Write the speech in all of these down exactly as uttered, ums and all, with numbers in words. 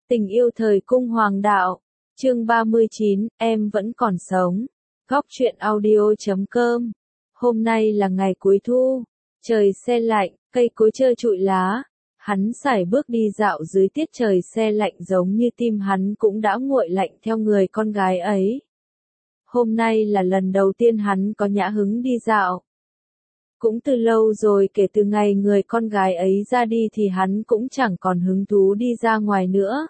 Tình yêu thời cung hoàng đạo. Chương ba mươi chín, em vẫn còn sống. Góc truyện audio chấm com. Hôm nay là ngày cuối thu. Trời se lạnh, cây cối trơ trụi lá. Hắn sải bước đi dạo dưới tiết trời se lạnh giống như tim hắn cũng đã nguội lạnh theo người con gái ấy. Hôm nay là lần đầu tiên hắn có nhã hứng đi dạo. Cũng từ lâu rồi kể từ ngày người con gái ấy ra đi thì hắn cũng chẳng còn hứng thú đi ra ngoài nữa.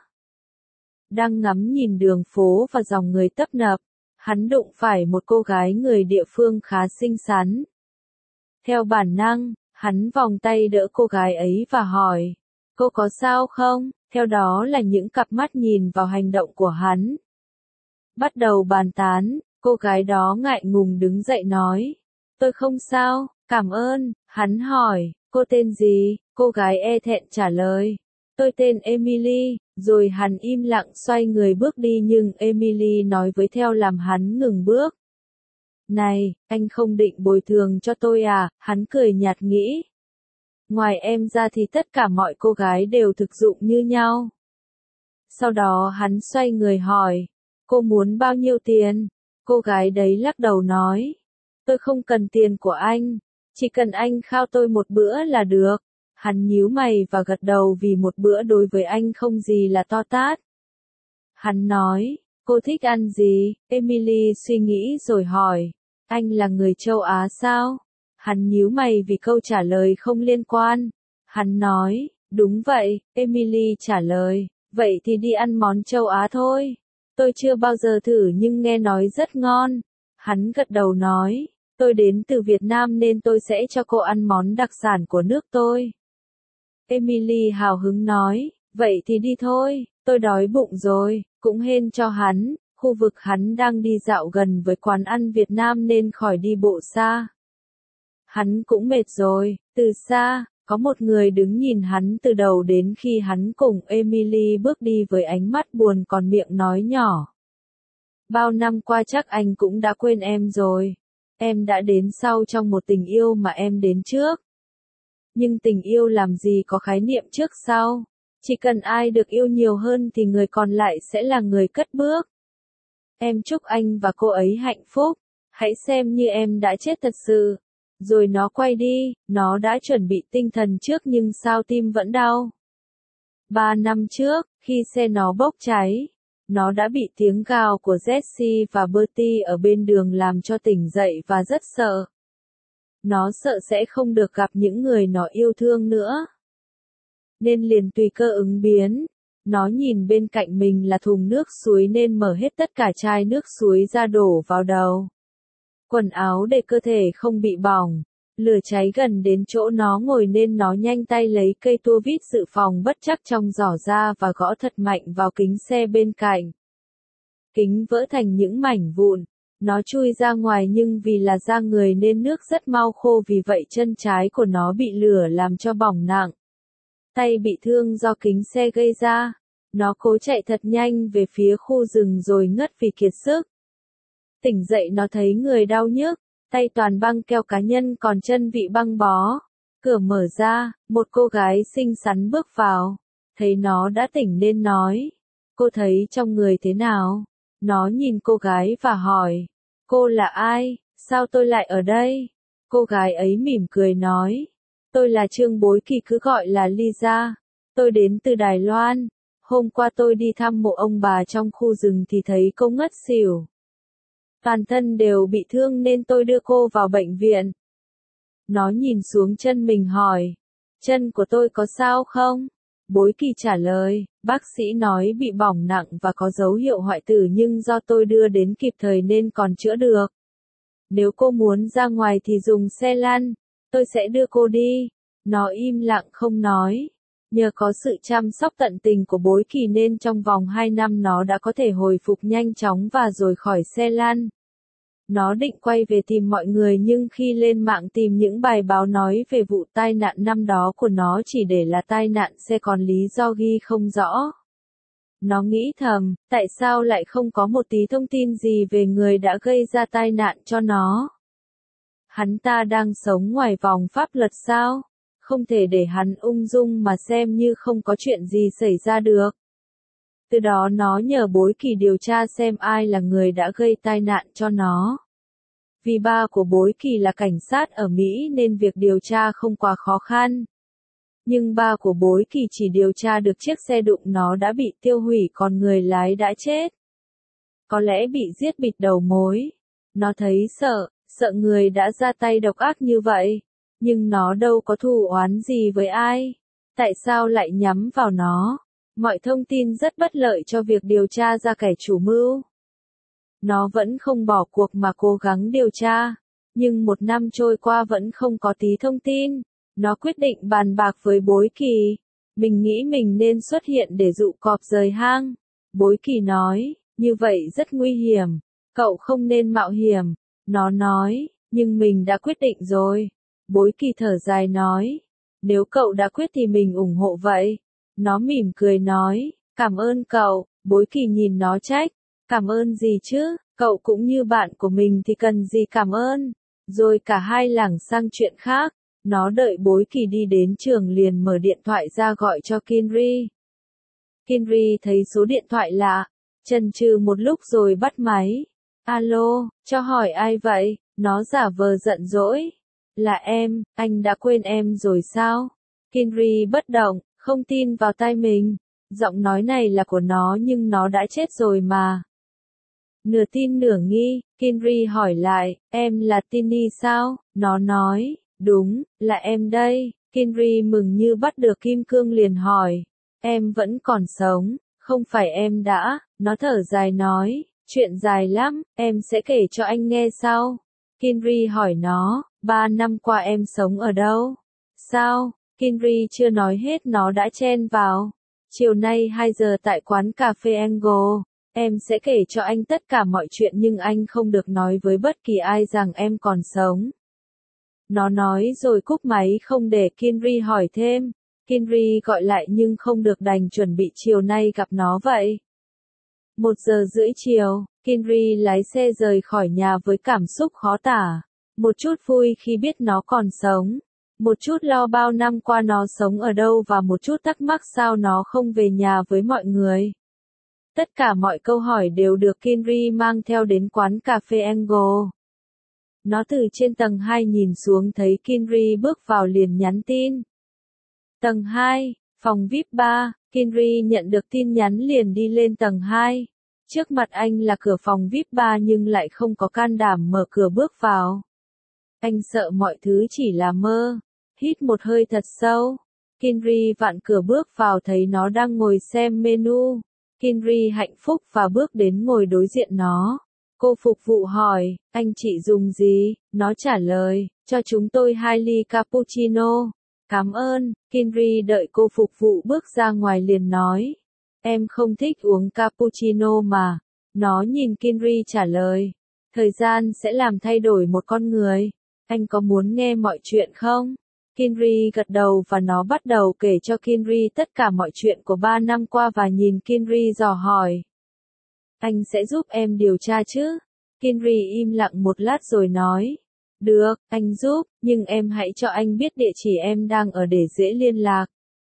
Đang ngắm nhìn đường phố và dòng người tấp nập, hắn đụng phải một cô gái người địa phương khá xinh xắn. Theo bản năng, hắn vòng tay đỡ cô gái ấy và hỏi, cô có sao không? Theo đó là những cặp mắt nhìn vào hành động của hắn. Bắt đầu bàn tán, cô gái đó ngại ngùng đứng dậy nói, tôi không sao, cảm ơn. Hắn hỏi, cô tên gì? Cô gái e thẹn trả lời, tôi tên Emily. Rồi hắn im lặng xoay người bước đi nhưng Emily nói với theo làm hắn ngừng bước. Này, anh không định bồi thường cho tôi à? Hắn cười nhạt nghĩ. Ngoài em ra thì tất cả mọi cô gái đều thực dụng như nhau. Sau đó hắn xoay người hỏi, cô muốn bao nhiêu tiền? Cô gái đấy lắc đầu nói, tôi không cần tiền của anh, chỉ cần anh khao tôi một bữa là được. Hắn nhíu mày và gật đầu vì một bữa đối với anh không gì là to tát. Hắn nói, cô thích ăn gì? Emily suy nghĩ rồi hỏi, anh là người châu Á sao? Hắn nhíu mày vì câu trả lời không liên quan. Hắn nói, đúng vậy. Emily trả lời, vậy thì đi ăn món châu Á thôi. Tôi chưa bao giờ thử nhưng nghe nói rất ngon. Hắn gật đầu nói, tôi đến từ Việt Nam nên tôi sẽ cho cô ăn món đặc sản của nước tôi. Emily hào hứng nói, vậy thì đi thôi, tôi đói bụng rồi. Cũng hên cho hắn, khu vực hắn đang đi dạo gần với quán ăn Việt Nam nên khỏi đi bộ xa. Hắn cũng mệt rồi. Từ xa, có một người đứng nhìn hắn từ đầu đến khi hắn cùng Emily bước đi với ánh mắt buồn còn miệng nói nhỏ. Bao năm qua chắc anh cũng đã quên em rồi. Em đã đến sau trong một tình yêu mà em đến trước. Nhưng tình yêu làm gì có khái niệm trước sau. Chỉ cần ai được yêu nhiều hơn thì người còn lại sẽ là người cất bước. Em chúc anh và cô ấy hạnh phúc. Hãy xem như em đã chết thật sự. Rồi nó quay đi, nó đã chuẩn bị tinh thần trước nhưng sao tim vẫn đau. Ba năm trước, khi xe nó bốc cháy, nó đã bị tiếng gào của Jessie và Bertie ở bên đường làm cho tỉnh dậy và rất sợ. Nó sợ sẽ không được gặp những người nó yêu thương nữa. Nên liền tùy cơ ứng biến. Nó nhìn bên cạnh mình là thùng nước suối nên mở hết tất cả chai nước suối ra đổ vào đầu. Quần áo để cơ thể không bị bỏng. Lửa cháy gần đến chỗ nó ngồi nên nó nhanh tay lấy cây tua vít dự phòng bất chắc trong giỏ ra và gõ thật mạnh vào kính xe bên cạnh. Kính vỡ thành những mảnh vụn. Nó chui ra ngoài nhưng vì là da người nên nước rất mau khô vì vậy chân trái của nó bị lửa làm cho bỏng nặng. Tay bị thương do kính xe gây ra. Nó cố chạy thật nhanh về phía khu rừng rồi ngất vì kiệt sức. Tỉnh dậy nó thấy người đau nhức, tay toàn băng keo cá nhân còn chân bị băng bó. Cửa mở ra, một cô gái xinh xắn bước vào. Thấy nó đã tỉnh nên nói, cô thấy trong người thế nào? Nó nhìn cô gái và hỏi, cô là ai? Sao tôi lại ở đây? Cô gái ấy mỉm cười nói, tôi là Trương Bối Kỳ cứ gọi là Lisa. Tôi đến từ Đài Loan. Hôm qua tôi đi thăm mộ ông bà trong khu rừng thì thấy cô ngất xỉu. Toàn thân đều bị thương nên tôi đưa cô vào bệnh viện. Nó nhìn xuống chân mình hỏi, chân của tôi có sao không? Bối Kỳ trả lời, bác sĩ nói bị bỏng nặng và có dấu hiệu hoại tử nhưng do tôi đưa đến kịp thời nên còn chữa được. Nếu cô muốn ra ngoài thì dùng xe lăn, tôi sẽ đưa cô đi. Nó im lặng không nói. Nhờ có sự chăm sóc tận tình của Bối Kỳ nên trong vòng hai năm nó đã có thể hồi phục nhanh chóng và rồi khỏi xe lăn. Nó định quay về tìm mọi người nhưng khi lên mạng tìm những bài báo nói về vụ tai nạn năm đó của nó chỉ để là tai nạn xe còn lý do ghi không rõ. Nó nghĩ thầm, tại sao lại không có một tí thông tin gì về người đã gây ra tai nạn cho nó? Hắn ta đang sống ngoài vòng pháp luật sao? Không thể để hắn ung dung mà xem như không có chuyện gì xảy ra được. Từ đó nó nhờ Bối Kỳ điều tra xem ai là người đã gây tai nạn cho nó. Vì ba của Bối Kỳ là cảnh sát ở Mỹ nên việc điều tra không quá khó khăn. Nhưng ba của Bối Kỳ chỉ điều tra được chiếc xe đụng nó đã bị tiêu hủy còn người lái đã chết. Có lẽ bị giết bịt đầu mối. Nó thấy sợ, sợ người đã ra tay độc ác như vậy. Nhưng nó đâu có thù oán gì với ai. Tại sao lại nhắm vào nó? Mọi thông tin rất bất lợi cho việc điều tra ra kẻ chủ mưu. Nó vẫn không bỏ cuộc mà cố gắng điều tra. Nhưng một năm trôi qua vẫn không có tí thông tin. Nó quyết định bàn bạc với Bối Kỳ. Mình nghĩ mình nên xuất hiện để dụ cọp rời hang. Bối Kỳ nói, như vậy rất nguy hiểm. Cậu không nên mạo hiểm. Nó nói, nhưng mình đã quyết định rồi. Bối Kỳ thở dài nói, nếu cậu đã quyết thì mình ủng hộ vậy. Nó mỉm cười nói, cảm ơn cậu. Bối Kỳ nhìn nó trách, cảm ơn gì chứ, cậu cũng như bạn của mình thì cần gì cảm ơn. Rồi cả hai lảng sang chuyện khác. Nó đợi Bối Kỳ đi đến trường liền mở điện thoại ra gọi cho Kinry. Kinry thấy số điện thoại lạ, chần chừ một lúc rồi bắt máy. Alo, cho hỏi ai vậy? Nó giả vờ giận dỗi. Là em, anh đã quên em rồi sao? Kinry bất động, không tin vào tai mình. Giọng nói này là của nó nhưng nó đã chết rồi mà. Nửa tin nửa nghi, Kinry hỏi lại, em là Tini sao? Nó nói, đúng, là em đây. Kinry mừng như bắt được kim cương liền hỏi, em vẫn còn sống, không phải em đã, nó thở dài nói, chuyện dài lắm, em sẽ kể cho anh nghe sau. Kinry hỏi nó, ba năm qua em sống ở đâu? Sao? Kinry chưa nói hết nó đã chen vào. Chiều nay hai giờ tại quán cà phê Angle, em sẽ kể cho anh tất cả mọi chuyện nhưng anh không được nói với bất kỳ ai rằng em còn sống. Nó nói rồi cúp máy không để Kinry hỏi thêm. Kinry gọi lại nhưng không được đành chuẩn bị chiều nay gặp nó vậy. Một giờ rưỡi chiều, Kinry lái xe rời khỏi nhà với cảm xúc khó tả. Một chút vui khi biết nó còn sống. Một chút lo bao năm qua nó sống ở đâu và một chút thắc mắc sao nó không về nhà với mọi người. Tất cả mọi câu hỏi đều được Kinry mang theo đến quán cà phê Angle. Nó từ trên tầng hai nhìn xuống thấy Kinry bước vào liền nhắn tin. Tầng hai, phòng vi ai pi ba, Kinry nhận được tin nhắn liền đi lên tầng hai. Trước mặt anh là cửa phòng vi ai pi ba nhưng lại không có can đảm mở cửa bước vào. Anh sợ mọi thứ chỉ là mơ. Hít một hơi thật sâu. Kinry vặn cửa bước vào thấy nó đang ngồi xem menu. Kinry hạnh phúc và bước đến ngồi đối diện nó. Cô phục vụ hỏi, anh chị dùng gì? Nó trả lời, cho chúng tôi hai ly cappuccino. Cảm ơn. Kinry đợi cô phục vụ bước ra ngoài liền nói. Em không thích uống cappuccino mà. Nó nhìn Kinry trả lời. Thời gian sẽ làm thay đổi một con người. Anh có muốn nghe mọi chuyện không? Kinry gật đầu và nó bắt đầu kể cho Kinry tất cả mọi chuyện của ba năm qua và nhìn Kinry dò hỏi. Anh sẽ giúp em điều tra chứ? Kinry im lặng một lát rồi nói. Được, anh giúp, nhưng em hãy cho anh biết địa chỉ em đang ở để dễ liên lạc.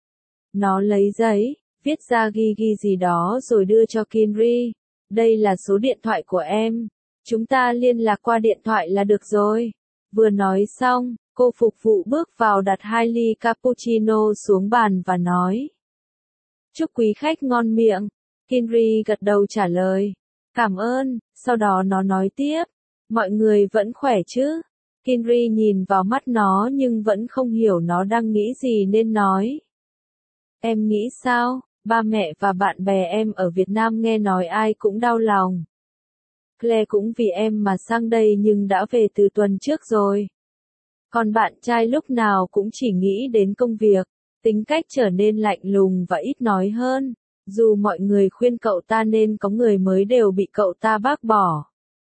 Nó lấy giấy, viết ra ghi ghi gì đó rồi đưa cho Kinry. Đây là số điện thoại của em. Chúng ta liên lạc qua điện thoại là được rồi. Vừa nói xong, cô phục vụ bước vào đặt hai ly cappuccino xuống bàn và nói. Chúc quý khách ngon miệng. Kinry gật đầu trả lời. Cảm ơn, sau đó nó nói tiếp. Mọi người vẫn khỏe chứ? Kinry nhìn vào mắt nó nhưng vẫn không hiểu nó đang nghĩ gì nên nói. Em nghĩ sao? Ba mẹ và bạn bè em ở Việt Nam nghe nói ai cũng đau lòng. Claire cũng vì em mà sang đây nhưng đã về từ tuần trước rồi. Còn bạn trai lúc nào cũng chỉ nghĩ đến công việc, tính cách trở nên lạnh lùng và ít nói hơn. Dù mọi người khuyên cậu ta nên có người mới đều bị cậu ta bác bỏ.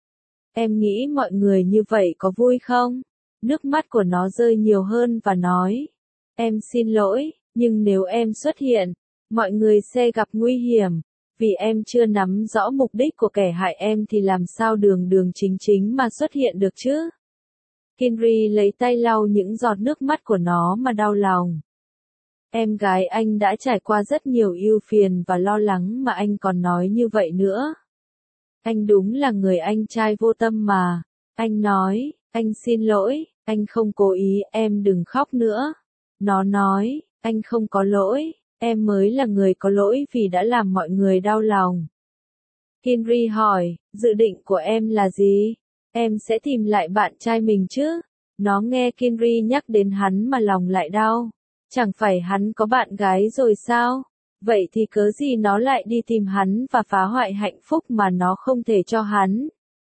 Em nghĩ mọi người như vậy có vui không? Nước mắt của nó rơi nhiều hơn và nói. Em xin lỗi, nhưng nếu em xuất hiện, mọi người sẽ gặp nguy hiểm. Vì em chưa nắm rõ mục đích của kẻ hại em thì làm sao đường đường chính chính mà xuất hiện được chứ? Kinry lấy tay lau những giọt nước mắt của nó mà đau lòng. Em gái anh đã trải qua rất nhiều ưu phiền và lo lắng mà anh còn nói như vậy nữa. Anh đúng là người anh trai vô tâm mà. Anh nói, anh xin lỗi, anh không cố ý, em đừng khóc nữa. Nó nói, anh không có lỗi, em mới là người có lỗi vì đã làm mọi người đau lòng. Henry hỏi, dự định của em là gì? Em sẽ tìm lại bạn trai mình chứ? Nó nghe Henry nhắc đến hắn mà lòng lại đau. Chẳng phải hắn có bạn gái rồi sao? Vậy thì cớ gì nó lại đi tìm hắn và phá hoại hạnh phúc mà nó không thể cho hắn?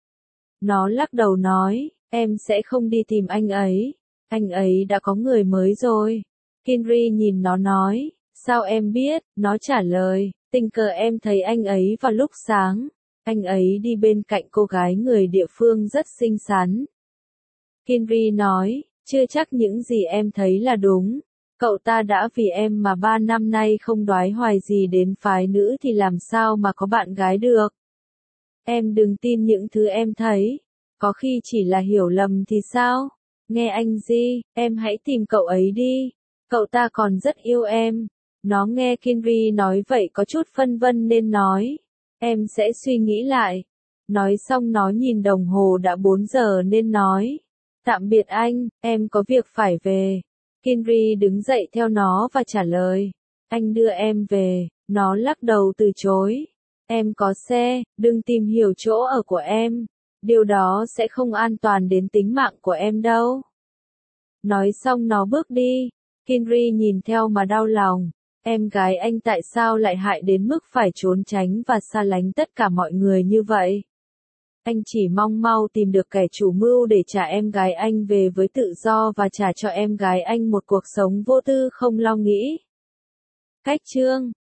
Nó lắc đầu nói, em sẽ không đi tìm anh ấy. Anh ấy đã có người mới rồi. Henry nhìn nó nói, sao em biết? Nó trả lời, tình cờ em thấy anh ấy vào lúc sáng. Anh ấy đi bên cạnh cô gái người địa phương rất xinh xắn. Henry nói, chưa chắc những gì em thấy là đúng. Cậu ta đã vì em mà ba năm nay không đoái hoài gì đến phái nữ thì làm sao mà có bạn gái được. Em đừng tin những thứ em thấy. Có khi chỉ là hiểu lầm thì sao? Nghe anh gì, em hãy tìm cậu ấy đi. Cậu ta còn rất yêu em. Nó nghe Henry nói vậy có chút phân vân nên nói, em sẽ suy nghĩ lại. Nói xong nó nhìn đồng hồ đã bốn giờ nên nói, tạm biệt anh, em có việc phải về. Henry đứng dậy theo nó và trả lời, anh đưa em về. Nó lắc đầu từ chối. Em có xe, đừng tìm hiểu chỗ ở của em. Điều đó sẽ không an toàn đến tính mạng của em đâu. Nói xong nó bước đi. Henry nhìn theo mà đau lòng. Em gái anh tại sao lại hại đến mức phải trốn tránh và xa lánh tất cả mọi người như vậy? Anh chỉ mong mau tìm được kẻ chủ mưu để trả em gái anh về với tự do và trả cho em gái anh một cuộc sống vô tư không lo nghĩ. Cách chương